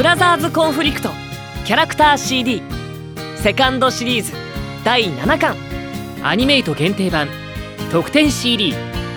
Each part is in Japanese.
ブラザーズコンフリクトキャラクター CD セカンドシリーズ第7巻アニメイト限定版特典 CD。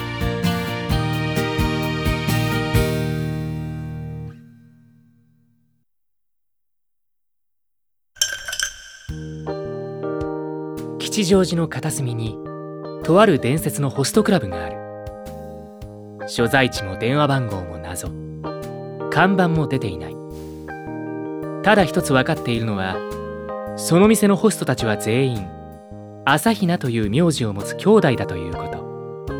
吉祥寺の片隅にとある伝説のホストクラブがある。所在地も電話番号も謎、看板も出ていない。ただ一つ分かっているのは、その店のホストたちは全員朝比奈という名字を持つ兄弟だということ。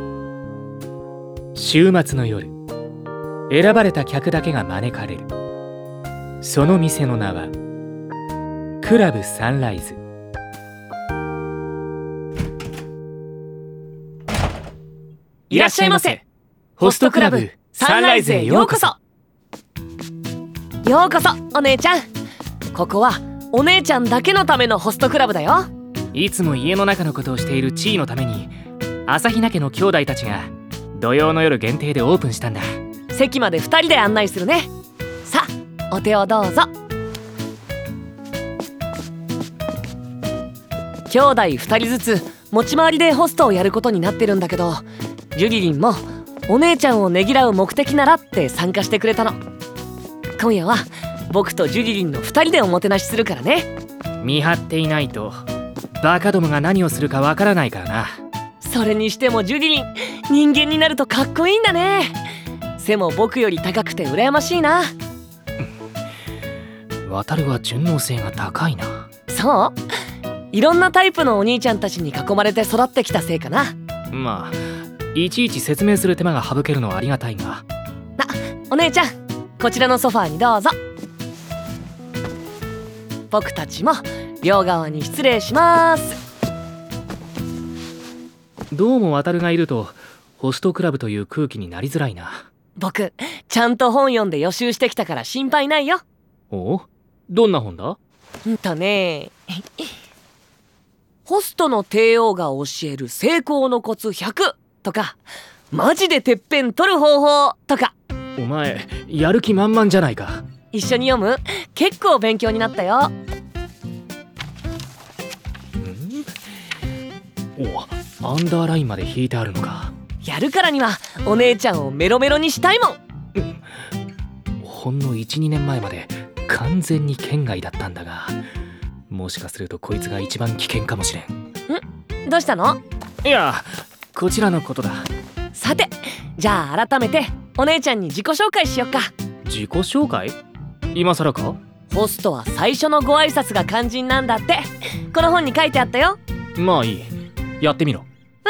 週末の夜、選ばれた客だけが招かれる。その店の名はクラブサンライズ。 いらっしゃいませ。ホストクラブサンライズへようこそ。ようこそお姉ちゃん。ここはお姉ちゃんだけのためのホストクラブだよ。 いつも家の中のことをしている地位のために、朝比奈家の兄弟たちが土曜の夜限定でオープンしたんだ。 席まで2人で案内するね。さあお手をどうぞ。兄弟2人ずつ持ち回りでホストをやることになってるんだけど、ジュリリンもお姉ちゃんをねぎらう目的ならって参加してくれたの。今夜は僕とジュリリンの2人でおもてなしするからね。 見張っていないとバカどもが何をするかわからないからな。 それにしてもジュリリン、人間になるとかっこいいんだね。背も僕より高くて羨ましいな。 渡るは順応性が高いな。 そう、いろんなタイプのお兄ちゃんたちに囲まれて育ってきたせいかな。 まあいちいち説明する手間が省けるのはありがたいが。 お姉ちゃん、こちらのソファーにどうぞ。僕たちも両側に失礼します。 どうも渡るがいるとホストクラブという空気になりづらいな。 僕ちゃんと本読んで予習してきたから心配ないよ。 お？どんな本だ？ ホストの帝王が教える成功のコツ100とか、マジでてっぺん取る方法とか。 お前やる気満々じゃないか。 一緒に読む？結構勉強になったよ。 お、アンダーラインまで引いてあるのか。 やるからにはお姉ちゃんをメロメロにしたいもん。 ほんの 1,2 年前まで完全に圏外だったんだが、もしかするとこいつが一番危険かもしれん。 どうしたの？ いや、こちらのことだ。 さて、じゃあ改めてお姉ちゃんに自己紹介しよっか。 自己紹介？今更か？ ホストは最初のご挨拶が肝心なんだって、この本に書いてあったよ。 まあいい、やってみろ。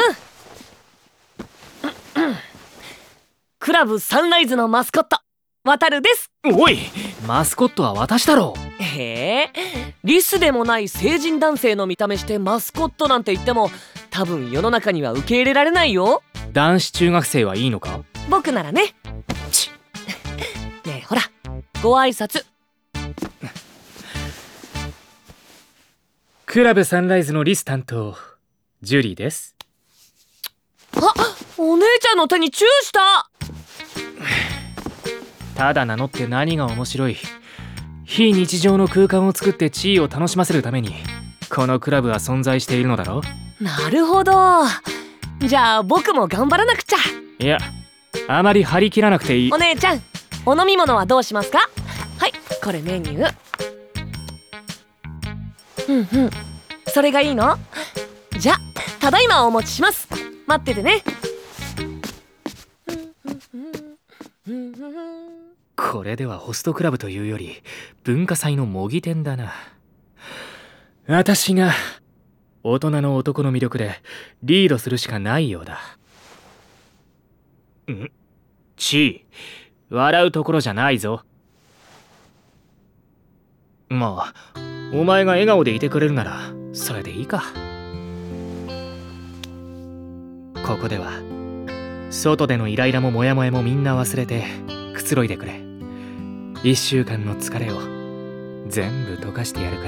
クラブサンライズのマスコット、渡るです。 おい、マスコットは私だろう。 へえ、リスでもない成人男性の見た目してマスコットなんて言っても多分世の中には受け入れられないよ。 男子中学生はいいのか？ 僕ならね。ねえほら、ご挨拶。 クラブサンライズのリス担当ジュリーです。 あ、お姉ちゃんの手にチューした。 ただ名乗って何が面白い。非日常の空間を作って地位を楽しませるためにこのクラブは存在しているのだろう。 なるほど。じゃあ僕も頑張らなくちゃ。 いや、あまり張り切らなくていい。 お姉ちゃん、お飲み物はどうしますか？はい、これメニュー。それがいいの？じゃ、ただいまお持ちします。待っててね。 これではホストクラブというより文化祭の模擬店だな。私が大人の男の魅力でリードするしかないようだ。ちぃ、笑うところじゃないぞ。まあお前が笑顔でいてくれるならそれでいいか。ここでは外でのイライラもモヤモヤもみんな忘れてくつろいでくれ。1週間の疲れを全部溶かしてやるから。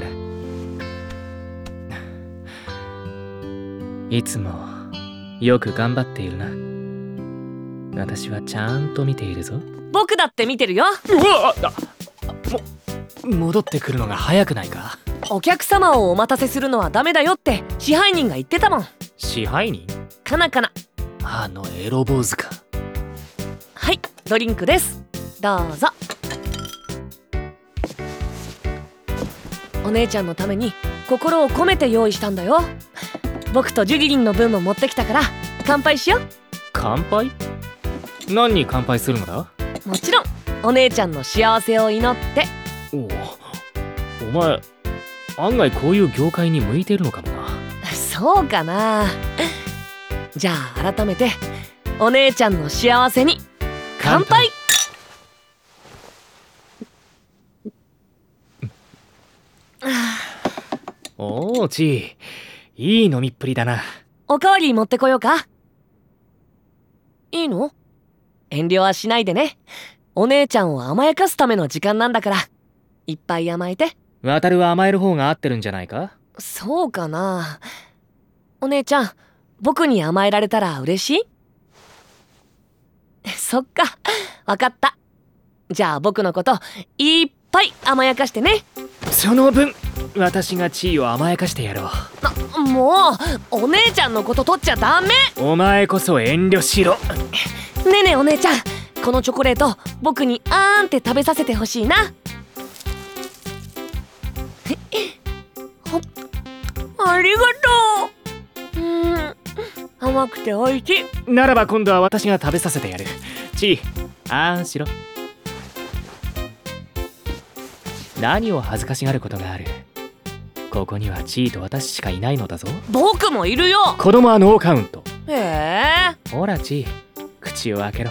いつもよく頑張っているな。私はちゃんと見ているぞ。 僕だって見てるよ。 うわっ、 戻ってくるのが早くないか？ お客様をお待たせするのはダメだよって支配人が言ってたもん。 支配人？ かなかな。 あのエロ坊主か。 はい、ドリンクです。どうぞ。お姉ちゃんのために心を込めて用意したんだよ。僕とジュリリンの分も持ってきたから乾杯しよう。 乾杯？何に乾杯するのだ？ もちろんお姉ちゃんの幸せを祈って。 お前案外こういう業界に向いてるのかもな。 そうかな。じゃあ改めてお姉ちゃんの幸せに乾杯。 おお、ちいい飲みっぷりだな。 おかわり持ってこようか？いいの？遠慮はしないでね。お姉ちゃんを甘やかすための時間なんだから、いっぱい甘えて。 渡るは甘える方が合ってるんじゃないか？ そうかな。お姉ちゃん、僕に甘えられたら嬉しい？そっか、わかった。じゃあ僕のこといっぱい甘やかしてね。 その分私が地位を甘やかしてやろう。もうお姉ちゃんのこと取っちゃダメ。 お前こそ遠慮しろ。 ねえねえお姉ちゃん、このチョコレート僕にあーんって食べさせてほしいな。ありがとう。甘くておいしい。 ならば今度は私が食べさせてやる。ちい、あーんしろ。何を恥ずかしがることがある。ここにはチーと私しかいないのだぞ。 僕もいるよ。 子供はノーカウント。ほらチー、口を開けろ。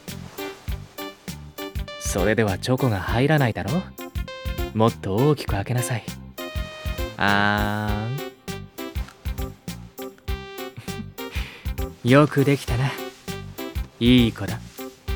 それではチョコが入らないだろ。もっと大きく開けなさい。あーんよくできたな。いい子だ。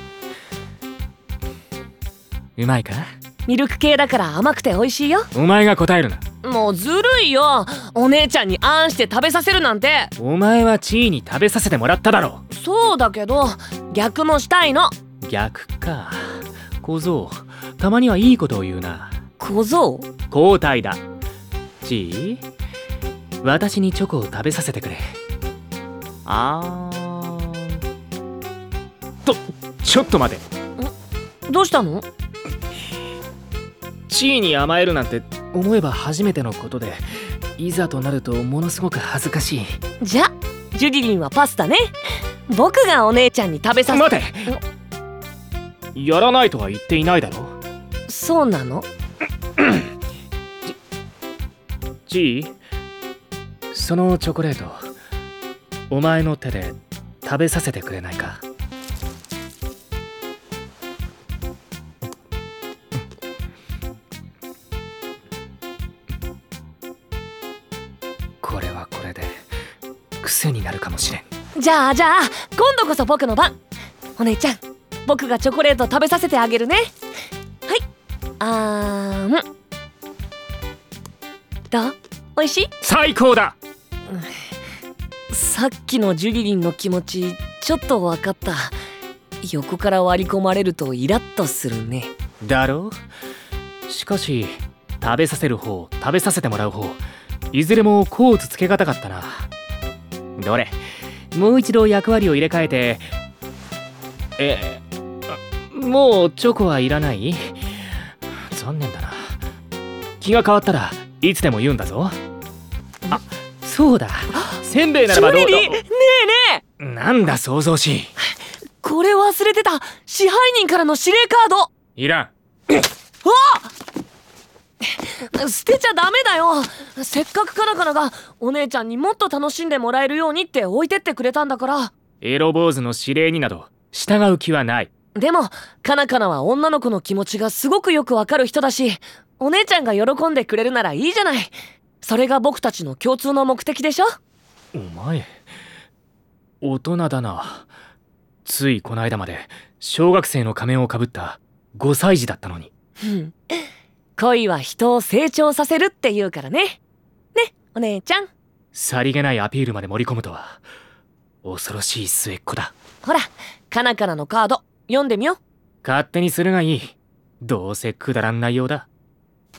うまいか？ ミルク系だから甘くて美味しいよ。 お前が答えるな。 もうずるいよ。お姉ちゃんにあんして食べさせるなんて。 お前はチーに食べさせてもらっただろ。 そうだけど逆もしたいの。 逆か。小僧、たまにはいいことを言うな。 小僧？ 交代だ。チー、私にチョコを食べさせてくれ。ちょっと待て。 どうしたの？ チーに甘えるなんて思えば初めてのことで、いざとなるとものすごく恥ずかしい。 じゃジュリリンはパスタね。僕がお姉ちゃんに食べさせ。 待て。やらないとは言っていないだろ。 そうなの？ チー、そのチョコレートお前の手で食べさせてくれないか？これはこれで癖になるかもしれん。 じゃあ今度こそ僕の番。お姉ちゃん、僕がチョコレート食べさせてあげるね。はい、どう？おいしい？ 最高だ。 さっきのジュリリンの気持ちちょっと分かった。横から割り込まれるとイラッとするね。 だろう。しかし食べさせる方、食べさせてもらう方、いずれも甲乙つけがたかったな。どれ、もう一度役割を入れ替えて。もうチョコはいらない？残念だな。気が変わったらいつでも言うんだぞ。あ、そうだ。せんべいならばどうだ。 ジュリリン、ねえねえ。なんだ騒々しい。 これ忘れてた。支配人からの指令カード。 いらん。 捨てちゃダメだよ。せっかくカナカナがお姉ちゃんにもっと楽しんでもらえるようにって置いてってくれたんだから。 エロ坊主の指令になど従う気はない。 でもカナカナは女の子の気持ちがすごくよくわかる人だし、お姉ちゃんが喜んでくれるならいいじゃない。それが僕たちの共通の目的でしょ。 お前大人だな。ついこの間まで小学生の仮面をかぶった5歳児だったのに。 恋は人を成長させるって言うからね。ね、お姉ちゃん。 さりげないアピールまで盛り込むとは恐ろしい末っ子だ。 ほら、カナカナのカード読んでみよう。 勝手にするがいい。どうせくだらん内容だ。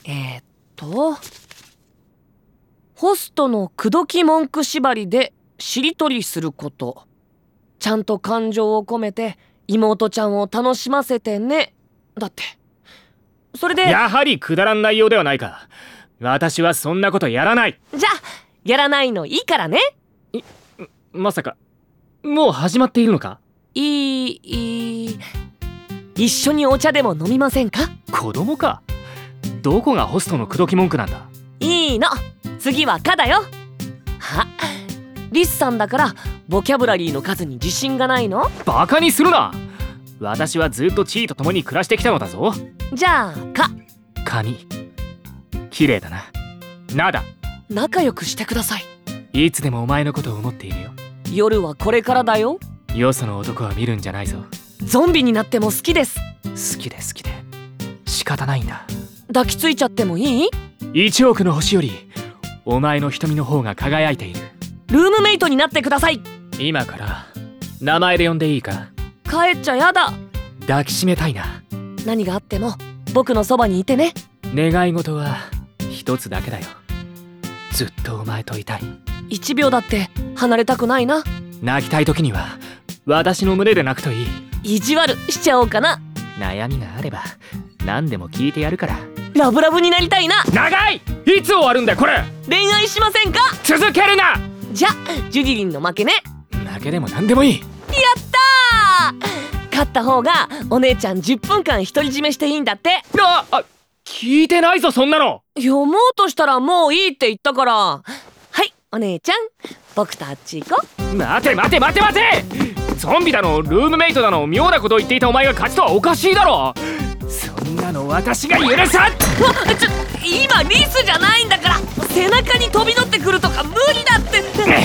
えーっとホストの口説き文句縛りでしりとりすること、ちゃんと感情を込めて妹ちゃんを楽しませてね、だって。それでやはりくだらん内容ではないか。私はそんなことやらない。 じゃあやらないのいいからね。 まさかもう始まっているのか？ 一緒にお茶でも飲みませんか？ 子供か。どこがホストの口説き文句なんだ。 いいの、次はカだよ。リスさんだからボキャブラリーの数に自信がないの？ バカにするな。私はずっと地位と共に暮らしてきたのだぞ。 じゃあカ。 カニ綺麗だな。ナだ。 仲良くしてください。 いつでもお前のことを思っているよ。 夜はこれからだよ。 よその男は見るんじゃないぞ。 ゾンビになっても好きです。 好きで仕方ないんだ。 抱きついちゃってもいい ？1億の星よりお前の瞳の方が輝いている。 ルームメイトになってください。 今から名前で呼んでいいか？ 帰っちゃやだ。 抱きしめたいな。 何があっても僕のそばにいてね。 願い事は一つだけだよ。ずっとお前といたい。 1秒だって離れたくないな。 泣きたい時には私の胸で泣くといい。 意地悪しちゃおうかな。 悩みがあれば何でも聞いてやるから。 ラブラブになりたいな。 長い。いつ終わるんだよこれ。 恋愛しませんか？ 続けるな。 じゃジュリリンの負けね。 負けでも何でもいい。 やったー。勝った方がお姉ちゃん10分間独り占めしていいんだって。 聞いてないぞそんなの。 読もうとしたらもういいって言ったから。はいお姉ちゃん、僕とあっち行こう。 待てゾンビだのルームメイトだの妙なことを言っていたお前が勝ちとはおかしいだろ。そんなの私が許さん。 今リスじゃないんだから。背中に飛び乗ってくるとか無理だって。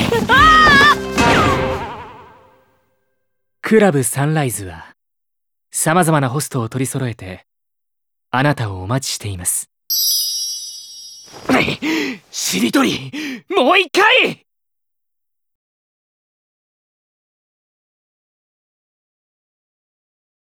クラブサンライズはさまざまなホストを取り揃えてあなたをお待ちしています。しりとりもう一回。